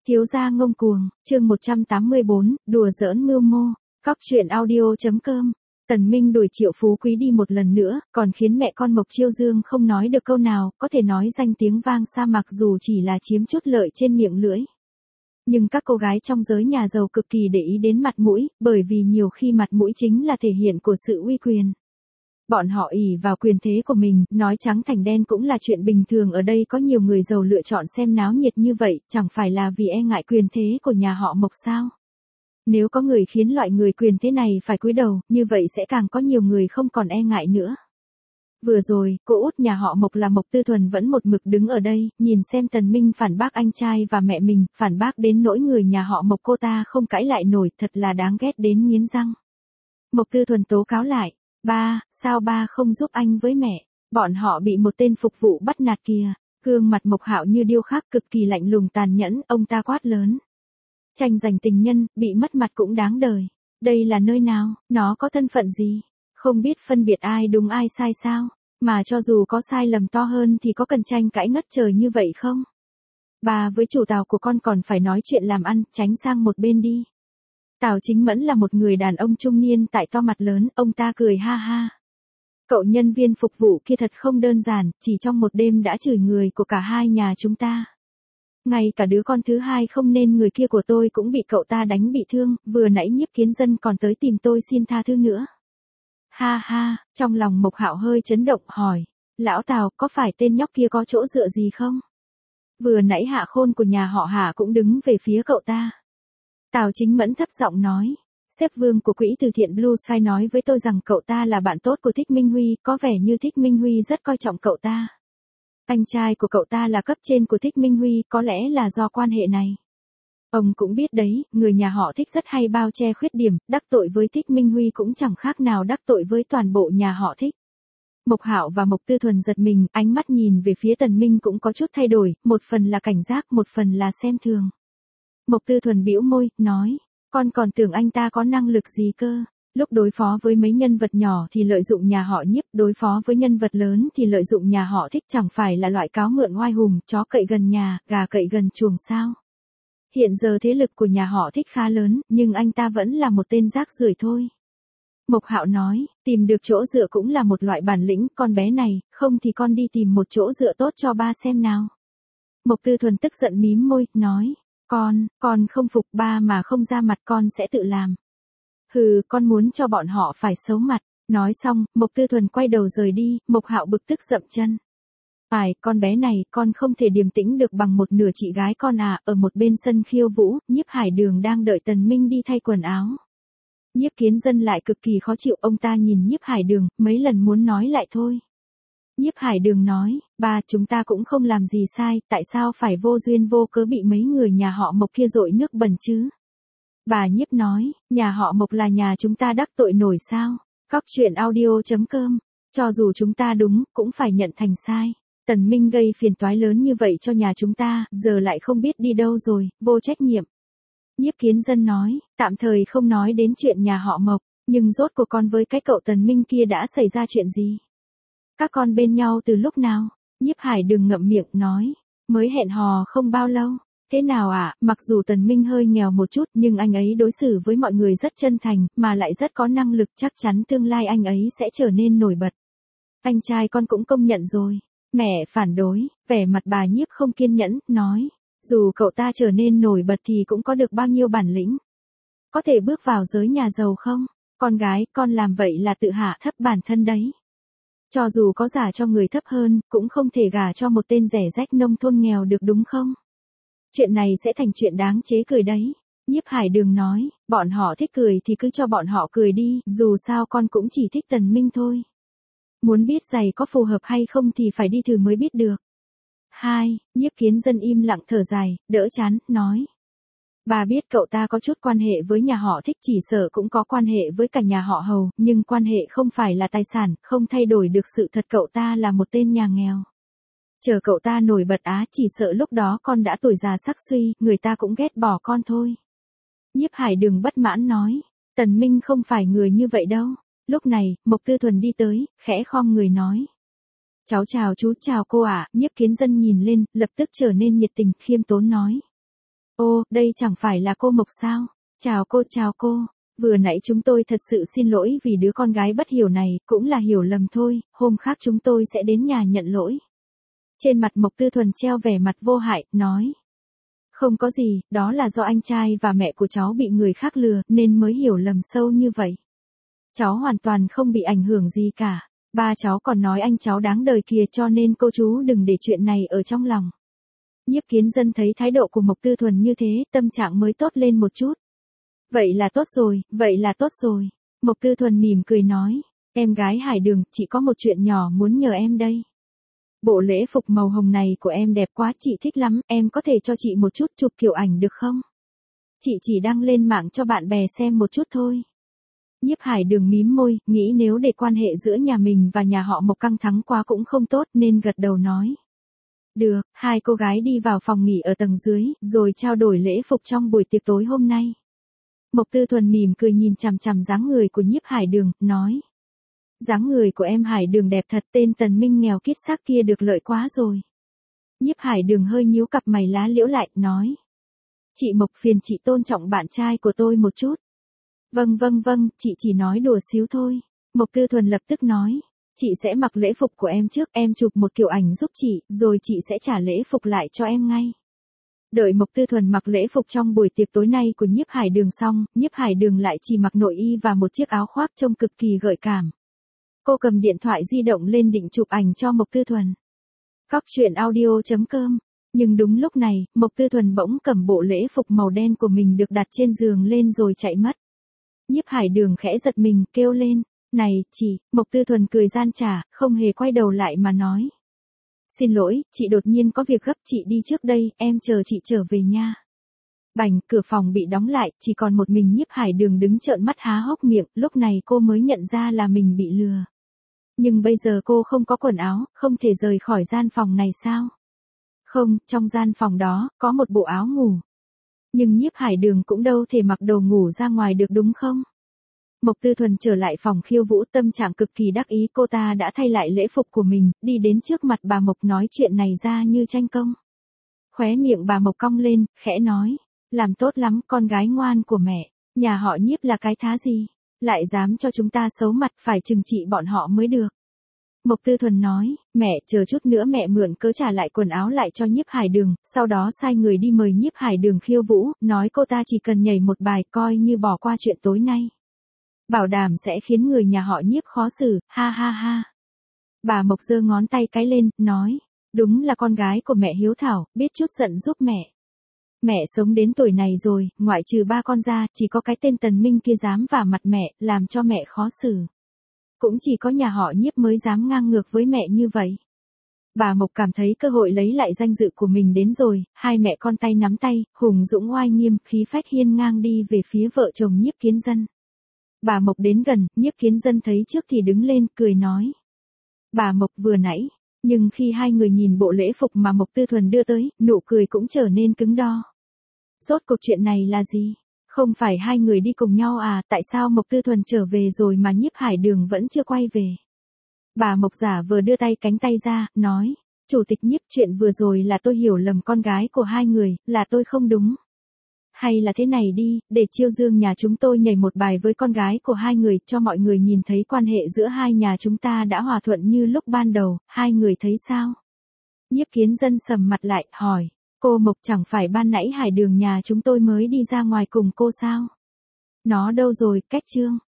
Thiếu gia ngông cuồng, chương 184, đùa giỡn mưu mô, cóc truyện audio.com. Tần Minh đuổi Triệu Phú Quý đi một lần nữa, còn khiến mẹ con Mộc Chiêu Dương không nói được câu nào, có thể nói danh tiếng vang xa mặc dù chỉ là chiếm chút lợi trên miệng lưỡi. Nhưng các cô gái trong giới nhà giàu cực kỳ để ý đến mặt mũi, bởi vì nhiều khi mặt mũi chính là thể hiện của sự uy quyền. Bọn họ ỷ vào quyền thế của mình, nói trắng thành đen cũng là chuyện bình thường. Ở đây có nhiều người giàu lựa chọn xem náo nhiệt như vậy, chẳng phải là vì e ngại quyền thế của nhà họ Mộc sao? Nếu có người khiến loại người quyền thế này phải cúi đầu, như vậy sẽ càng có nhiều người không còn e ngại nữa. Vừa rồi, cô út nhà họ Mộc là Mộc Tư Thuần vẫn một mực đứng ở đây, nhìn xem Tần Minh phản bác anh trai và mẹ mình, phản bác đến nỗi người nhà họ Mộc cô ta không cãi lại nổi, thật là đáng ghét đến nghiến răng. Mộc Tư Thuần tố cáo lại, ba, sao ba không giúp anh với mẹ, bọn họ bị một tên phục vụ bắt nạt kìa. Gương mặt Mộc Hạo như điêu khắc, cực kỳ lạnh lùng tàn nhẫn, ông ta quát lớn. Tranh giành tình nhân, bị mất mặt cũng đáng đời. Đây là nơi nào, nó có thân phận gì? Không biết phân biệt ai đúng ai sai sao? Mà cho dù có sai lầm to hơn thì có cần tranh cãi ngất trời như vậy không? Bà với chủ Tào của con còn phải nói chuyện làm ăn, tránh sang một bên đi. Tào Chính Mẫn là một người đàn ông trung niên tại to mặt lớn, ông ta cười ha ha. Cậu nhân viên phục vụ kia thật không đơn giản, chỉ trong một đêm đã chửi người của cả hai nhà chúng ta. Ngay cả đứa con thứ hai không nên người kia của tôi cũng bị cậu ta đánh bị thương, vừa nãy Nhiếp Kiến Dân còn tới tìm tôi xin tha thứ nữa. Ha ha, trong lòng Mộc Hạo hơi chấn động hỏi, lão Tào có phải tên nhóc kia có chỗ dựa gì không? Vừa nãy Hạ Khôn của nhà họ Hạ cũng đứng về phía cậu ta. Tào Chính Mẫn thấp giọng nói, sếp Vương của quỹ từ thiện Blue Sky nói với tôi rằng cậu ta là bạn tốt của Thích Minh Huy, có vẻ như Thích Minh Huy rất coi trọng cậu ta. Anh trai của cậu ta là cấp trên của Thích Minh Huy, có lẽ là do quan hệ này. Ông cũng biết đấy, người nhà họ Thích rất hay bao che khuyết điểm, đắc tội với Thích Minh Huy cũng chẳng khác nào đắc tội với toàn bộ nhà họ Thích. Mộc Hạo và Mộc Tư Thuần giật mình, ánh mắt nhìn về phía Tần Minh cũng có chút thay đổi, một phần là cảnh giác, một phần là xem thường. Mộc Tư Thuần bĩu môi, nói, con còn tưởng anh ta có năng lực gì cơ. Lúc đối phó với mấy nhân vật nhỏ thì lợi dụng nhà họ Nhiếp, đối phó với nhân vật lớn thì lợi dụng nhà họ Thích, chẳng phải là loại cáo mượn oai hùng, chó cậy gần nhà, gà cậy gần chuồng sao. Hiện giờ thế lực của nhà họ Thích khá lớn, nhưng anh ta vẫn là một tên rác rưởi thôi. Mộc Hạo nói, tìm được chỗ dựa cũng là một loại bản lĩnh, con bé này, không thì con đi tìm một chỗ dựa tốt cho ba xem nào. Mộc Tư Thuần tức giận mím môi, nói, con không phục ba mà không ra mặt con sẽ tự làm. Hừ, con muốn cho bọn họ phải xấu mặt. Nói xong, Mộc Tư Thuần quay đầu rời đi, Mộc Hạo bực tức dậm chân. Phải, con bé này, con không thể điềm tĩnh được bằng một nửa chị gái con à. Ở một bên sân khiêu vũ, Nhiếp Hải Đường đang đợi Tần Minh đi thay quần áo. Nhiếp Kiến Dân lại cực kỳ khó chịu, ông ta nhìn Nhiếp Hải Đường, mấy lần muốn nói lại thôi. Nhiếp Hải Đường nói, ba, chúng ta cũng không làm gì sai, tại sao phải vô duyên vô cớ bị mấy người nhà họ Mộc kia dội nước bẩn chứ? Bà Nhiếp nói, nhà họ Mộc là nhà chúng ta đắc tội nổi sao? Cóc truyện audio.com, cho dù chúng ta đúng, cũng phải nhận thành sai. Tần Minh gây phiền toái lớn như vậy cho nhà chúng ta, giờ lại không biết đi đâu rồi, vô trách nhiệm. Nhiếp Kiến Dân nói, tạm thời không nói đến chuyện nhà họ Mộc, nhưng rốt cuộc con với cái cậu Tần Minh kia đã xảy ra chuyện gì? Các con bên nhau từ lúc nào? Nhiếp Hải Đường ngậm miệng nói, mới hẹn hò không bao lâu. Thế nào ạ, mặc dù Tần Minh hơi nghèo một chút nhưng anh ấy đối xử với mọi người rất chân thành, mà lại rất có năng lực, chắc chắn tương lai anh ấy sẽ trở nên nổi bật. Anh trai con cũng công nhận rồi. Mẹ phản đối, vẻ mặt bà Nhiếp không kiên nhẫn, nói, dù cậu ta trở nên nổi bật thì cũng có được bao nhiêu bản lĩnh. Có thể bước vào giới nhà giàu không? Con gái, con làm vậy là tự hạ thấp bản thân đấy. Cho dù có gả cho người thấp hơn, cũng không thể gả cho một tên rẻ rách nông thôn nghèo được đúng không? Chuyện này sẽ thành chuyện đáng chế cười đấy. Nhiếp Hải Đường nói, bọn họ thích cười thì cứ cho bọn họ cười đi, dù sao con cũng chỉ thích Tần Minh thôi. Muốn biết giày có phù hợp hay không thì phải đi thử mới biết được. 2. Nhiếp Kiến Dân im lặng thở dài, đỡ chán, nói. Bà biết cậu ta có chút quan hệ với nhà họ Thích, chỉ sợ cũng có quan hệ với cả nhà họ Hầu, nhưng quan hệ không phải là tài sản, không thay đổi được sự thật cậu ta là một tên nhà nghèo. Chờ cậu ta nổi bật chỉ sợ lúc đó con đã tuổi già sắc suy, người ta cũng ghét bỏ con thôi. Nhiếp Hải Đường bất mãn nói, Tần Minh không phải người như vậy đâu. Lúc này, Mộc Tư Thuần đi tới, khẽ khom người nói. Cháu chào chú, chào cô ạ. Nhiếp Kiến Dân nhìn lên, lập tức trở nên nhiệt tình, khiêm tốn nói. Ô, đây chẳng phải là cô Mộc sao? Chào cô. Vừa nãy chúng tôi thật sự xin lỗi vì đứa con gái bất hiểu này, cũng là hiểu lầm thôi, hôm khác chúng tôi sẽ đến nhà nhận lỗi. Trên mặt Mộc Tư Thuần treo vẻ mặt vô hại, nói. Không có gì, đó là do anh trai và mẹ của cháu bị người khác lừa, nên mới hiểu lầm sâu như vậy. Cháu hoàn toàn không bị ảnh hưởng gì cả. Ba cháu còn nói anh cháu đáng đời kìa, cho nên cô chú đừng để chuyện này ở trong lòng. Nhiếp Kiến Dân thấy thái độ của Mộc Tư Thuần như thế, tâm trạng mới tốt lên một chút. Vậy là tốt rồi. Mộc Tư Thuần mỉm cười nói, em gái Hải Đường, chị có một chuyện nhỏ muốn nhờ em đây. Bộ lễ phục màu hồng này của em đẹp quá, chị thích lắm, em có thể cho chị một chút chụp kiểu ảnh được không? Chị chỉ đăng lên mạng cho bạn bè xem một chút thôi. Nhiếp Hải Đường mím môi, nghĩ nếu để quan hệ giữa nhà mình và nhà họ Mộc căng thẳng quá cũng không tốt nên gật đầu nói. Được, hai cô gái đi vào phòng nghỉ ở tầng dưới, rồi trao đổi lễ phục trong buổi tiệc tối hôm nay. Mộc Tư Thuần mỉm cười nhìn chằm chằm dáng người của Nhiếp Hải Đường, nói. Dáng người của em Hải Đường đẹp thật, tên Tần Minh nghèo kiết xác kia được lợi quá rồi. Nhiếp Hải Đường hơi nhíu cặp mày lá liễu lại, nói. Chị Mộc phiền chị tôn trọng bạn trai của tôi một chút. Vâng, chị chỉ nói đùa xíu thôi. Mộc Tư Thuần lập tức nói. Chị sẽ mặc lễ phục của em trước, em chụp một kiểu ảnh giúp chị, rồi chị sẽ trả lễ phục lại cho em ngay. Đợi Mộc Tư Thuần mặc lễ phục trong buổi tiệc tối nay của Nhiếp Hải Đường xong, Nhiếp Hải Đường lại chỉ mặc nội y và một chiếc áo khoác trông cực kỳ gợi cảm. Cô cầm điện thoại di động lên định chụp ảnh cho Mộc Tư Thuần. Coctruyện.audio.com. Nhưng đúng lúc này, Mộc Tư Thuần bỗng cầm bộ lễ phục màu đen của mình được đặt trên giường lên rồi chạy mất. Nhiếp Hải Đường khẽ giật mình, kêu lên. Này, chị, Mộc Tư Thuần cười gian trả, không hề quay đầu lại mà nói. Xin lỗi, chị đột nhiên có việc gấp, chị đi trước đây, em chờ chị trở về nha. Bành, cửa phòng bị đóng lại, chỉ còn một mình Nhiếp Hải Đường đứng trợn mắt há hốc miệng, lúc này cô mới nhận ra là mình bị lừa. Nhưng bây giờ cô không có quần áo, không thể rời khỏi gian phòng này sao? Không, trong gian phòng đó, có một bộ áo ngủ. Nhưng Nhiếp Hải Đường cũng đâu thể mặc đồ ngủ ra ngoài được đúng không? Mộc Tư Thuần trở lại phòng khiêu vũ, tâm trạng cực kỳ đắc ý, cô ta đã thay lại lễ phục của mình, đi đến trước mặt bà Mộc nói chuyện này ra như tranh công. Khóe miệng bà Mộc cong lên, khẽ nói, làm tốt lắm, con gái ngoan của mẹ, nhà họ Nhiếp là cái thá gì, lại dám cho chúng ta xấu mặt, phải trừng trị bọn họ mới được. Mộc Tư Thuần nói, mẹ, chờ chút nữa mẹ mượn cớ trả lại quần áo lại cho Nhiếp Hải Đường, sau đó sai người đi mời Nhiếp Hải Đường khiêu vũ, nói cô ta chỉ cần nhảy một bài coi như bỏ qua chuyện tối nay. Bảo đảm sẽ khiến người nhà họ Nhiếp khó xử, ha ha ha. Bà Mộc giơ ngón tay cái lên, nói, đúng là con gái của mẹ hiếu thảo, biết chút giận giúp mẹ. Mẹ sống đến tuổi này rồi, ngoại trừ ba con ra, chỉ có cái tên Tần Minh kia dám vả mặt mẹ, làm cho mẹ khó xử. Cũng chỉ có nhà họ Nhiếp mới dám ngang ngược với mẹ như vậy. Bà Mộc cảm thấy cơ hội lấy lại danh dự của mình đến rồi, hai mẹ con tay nắm tay, hùng dũng oai nghiêm, khí phách hiên ngang đi về phía vợ chồng Nhiếp Kiến Dân. Bà Mộc đến gần, Nhiếp Kiến Dân thấy trước thì đứng lên, cười nói. Bà Mộc vừa nãy, nhưng khi hai người nhìn bộ lễ phục mà Mộc Tư Thuần đưa tới, nụ cười cũng trở nên cứng đo. Rốt cuộc chuyện này là gì? Không phải hai người đi cùng nhau à, tại sao Mộc Tư Thuần trở về rồi mà Nhiếp Hải Đường vẫn chưa quay về? Bà Mộc giả vừa đưa tay cánh tay ra, nói, Chủ tịch Nhiếp, chuyện vừa rồi là tôi hiểu lầm con gái của hai người, là tôi không đúng. Hay là thế này đi, để chiêu dương nhà chúng tôi nhảy một bài với con gái của hai người, cho mọi người nhìn thấy quan hệ giữa hai nhà chúng ta đã hòa thuận như lúc ban đầu, hai người thấy sao? Nhiếp Kiến Dân sầm mặt lại, hỏi, cô Mộc chẳng phải ban nãy Hải Đường nhà chúng tôi mới đi ra ngoài cùng cô sao? Nó đâu rồi, cách chương.